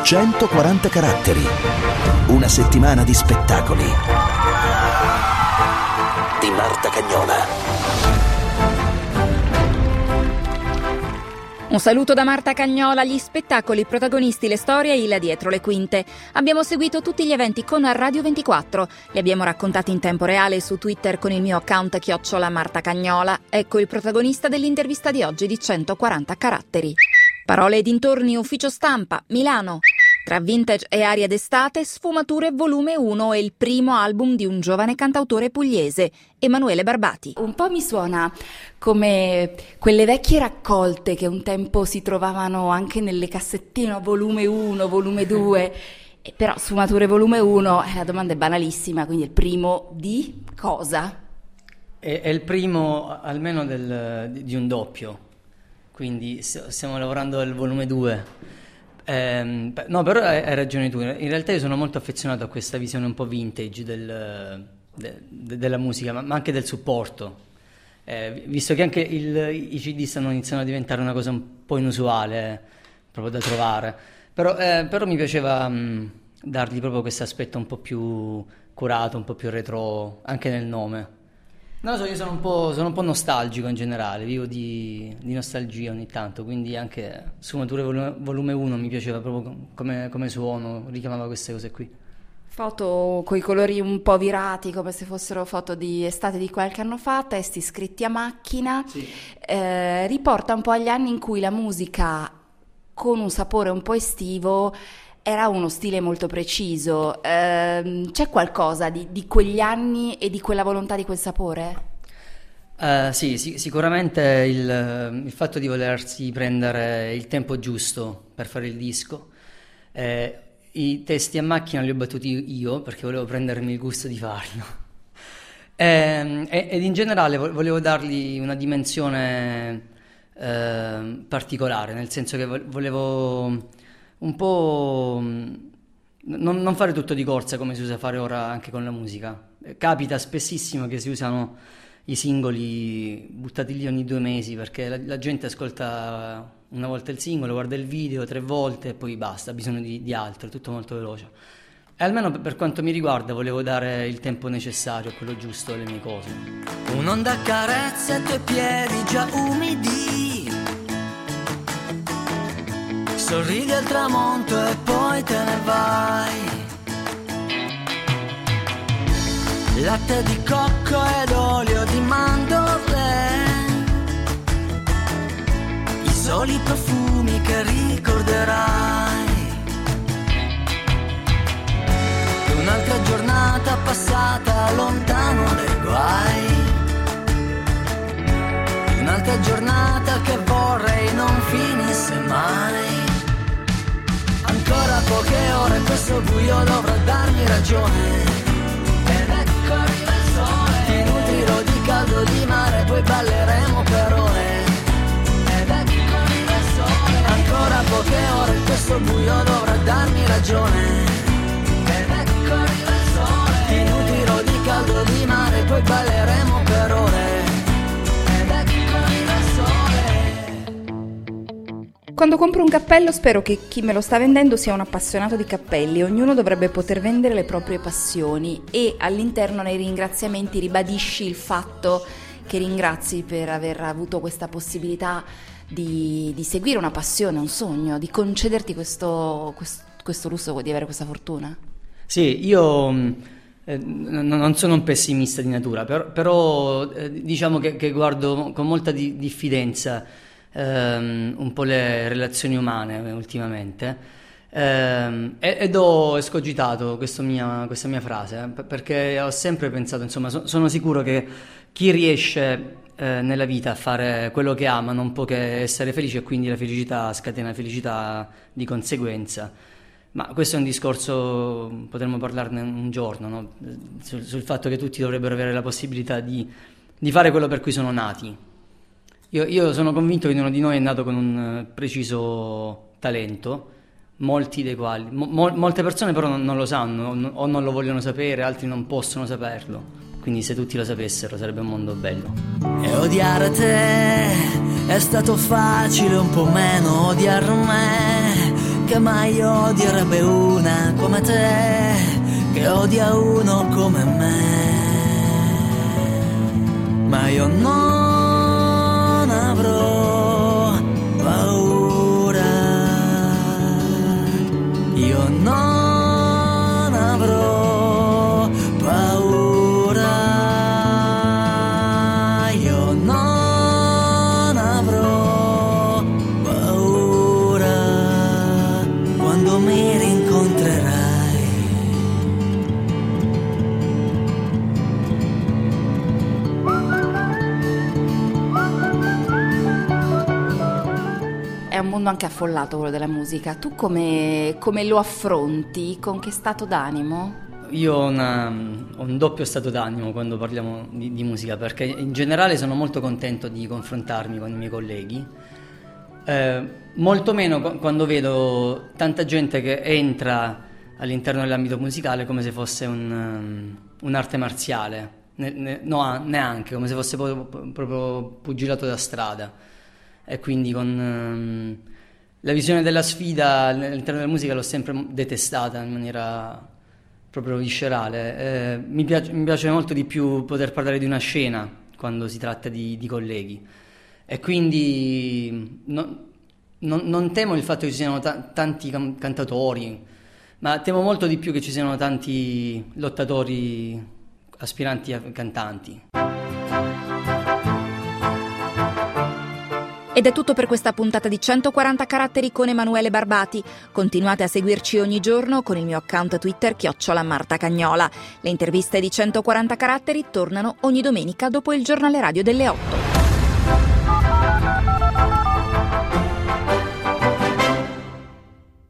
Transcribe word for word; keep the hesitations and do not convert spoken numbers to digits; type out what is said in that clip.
centoquaranta caratteri. Una settimana di spettacoli. Di Marta Cagnola. Un saluto da Marta Cagnola, gli spettacoli, i protagonisti, le storie e il dietro le quinte. Abbiamo seguito tutti gli eventi con Radio ventiquattro. Li abbiamo raccontati in tempo reale su Twitter con il mio account chiocciola Marta Cagnola. Ecco il protagonista dell'intervista di oggi di centoquaranta caratteri. Parole e dintorni, ufficio stampa, Milano. Tra vintage e aria d'estate, Sfumature volume uno è il primo album di un giovane cantautore pugliese, Emanuele Barbati. Un po' mi suona come quelle vecchie raccolte che un tempo si trovavano anche nelle cassettine, volume uno, volume due, e però Sfumature volume uno, eh, la domanda è banalissima, quindi il primo di cosa? È, è il primo almeno del, di un doppio, quindi stiamo lavorando al volume due. Eh, no, però hai, hai ragione tu. In realtà io sono molto affezionato a questa visione un po' vintage del, de, de, della musica, ma, ma anche del supporto. Eh, visto che anche il, i C D stanno iniziando a diventare una cosa un po' inusuale, eh, proprio da trovare. Però, eh, però mi piaceva mh, dargli proprio questo aspetto un po' più curato, un po' più retro, anche nel nome. Non lo so, io sono un po', sono un po' nostalgico in generale, vivo di, di nostalgia ogni tanto, quindi anche Sfumature volume, volume uno mi piaceva proprio come, come suono, richiamava queste cose qui. Foto coi colori un po' virati, come se fossero foto di estate di qualche anno fa, testi scritti a macchina, sì. eh, riporta un po' agli anni in cui la musica con un sapore un po' estivo era uno stile molto preciso. Eh, c'è qualcosa di, di quegli anni e di quella volontà di quel sapore? Uh, sì, sì, sicuramente il, il fatto di volersi prendere il tempo giusto per fare il disco. Eh, I testi a macchina li ho battuti io perché volevo prendermi il gusto di farlo. eh, ed in generale volevo dargli una dimensione eh, particolare, nel senso che volevo un po' non, non fare tutto di corsa come si usa fare ora anche con la musica. Capita spessissimo che si usano i singoli buttati lì ogni due mesi perché la, la gente ascolta una volta il singolo, guarda il video tre volte e poi basta, ha bisogno di, di altro, è tutto molto veloce. E almeno per, per quanto mi riguarda volevo dare il tempo necessario, quello giusto alle mie cose. Un'onda accarezza i tuoi piedi già umidi, sorridi al tramonto e poi te ne vai. Latte di cocco ed olio di mandorle, i soli profumi che ricorderai. Un'altra giornata passata lontano dai guai, un'altra giornata che vorrei non finisse mai. Ancora poche ore, questo buio dovrà darmi ragione. Ed ecco arriva il sole, ti nutrirò di caldo di mare, poi balleremo per ore. Ed ecco arriva il sole, ancora poche ore, questo buio dovrà darmi ragione. Ed ecco arriva il sole, ti nutrirò di caldo di mare, poi balleremo per ore. Quando compro un cappello spero che chi me lo sta vendendo sia un appassionato di cappelli. Ognuno dovrebbe poter vendere le proprie passioni e all'interno nei ringraziamenti ribadisci il fatto che ringrazi per aver avuto questa possibilità di, di seguire una passione, un sogno, di concederti questo, questo, questo lusso di avere questa fortuna. Sì, io eh, non sono un pessimista di natura, però, però eh, diciamo che, che guardo con molta di, diffidenza Um, un po' le relazioni umane ultimamente um, ed ho escogitato mia, questa mia frase eh, perché ho sempre pensato, insomma, so, sono sicuro che chi riesce eh, nella vita a fare quello che ama non può che essere felice e quindi la felicità scatena felicità di conseguenza. Ma questo è un discorso, potremmo parlarne un giorno, no? sul, sul fatto che tutti dovrebbero avere la possibilità di, di fare quello per cui sono nati. Io, io sono convinto che ognuno di noi è nato con un preciso talento, molti dei quali, mo, molte persone però non, non lo sanno o non lo vogliono sapere, altri non possono saperlo. Quindi se tutti lo sapessero sarebbe un mondo bello. E odiare te è stato facile, un po' meno odiar me. che mai odierebbe una come te, che odia uno come me. Ma io non avrò paura, io non avrò paura, io non avrò paura quando mi rincontrerai. È un mondo anche affollato quello della musica. Tu come, come lo affronti? Con che stato d'animo? Io ho, una, ho un doppio stato d'animo quando parliamo di, di musica, perché in generale sono molto contento di confrontarmi con i miei colleghi, eh, molto meno quando vedo tanta gente che entra all'interno dell'ambito musicale come se fosse un, um, un'arte marziale, ne, ne, no, neanche, come se fosse proprio, proprio pugilato da strada. E quindi con um, la visione della sfida all'interno della musica l'ho sempre detestata in maniera proprio viscerale. Eh, mi, piace, mi piace molto di più poter parlare di una scena quando si tratta di, di colleghi, e quindi no, non, non temo il fatto che ci siano ta- tanti can- cantatori, ma temo molto di più che ci siano tanti lottatori aspiranti a cantanti. Ed è tutto per questa puntata di centoquaranta caratteri con Emanuele Barbati. Continuate a seguirci ogni giorno con il mio account Twitter chiocciola Marta Cagnola. Le interviste di centoquaranta caratteri tornano ogni domenica dopo il giornale radio delle otto.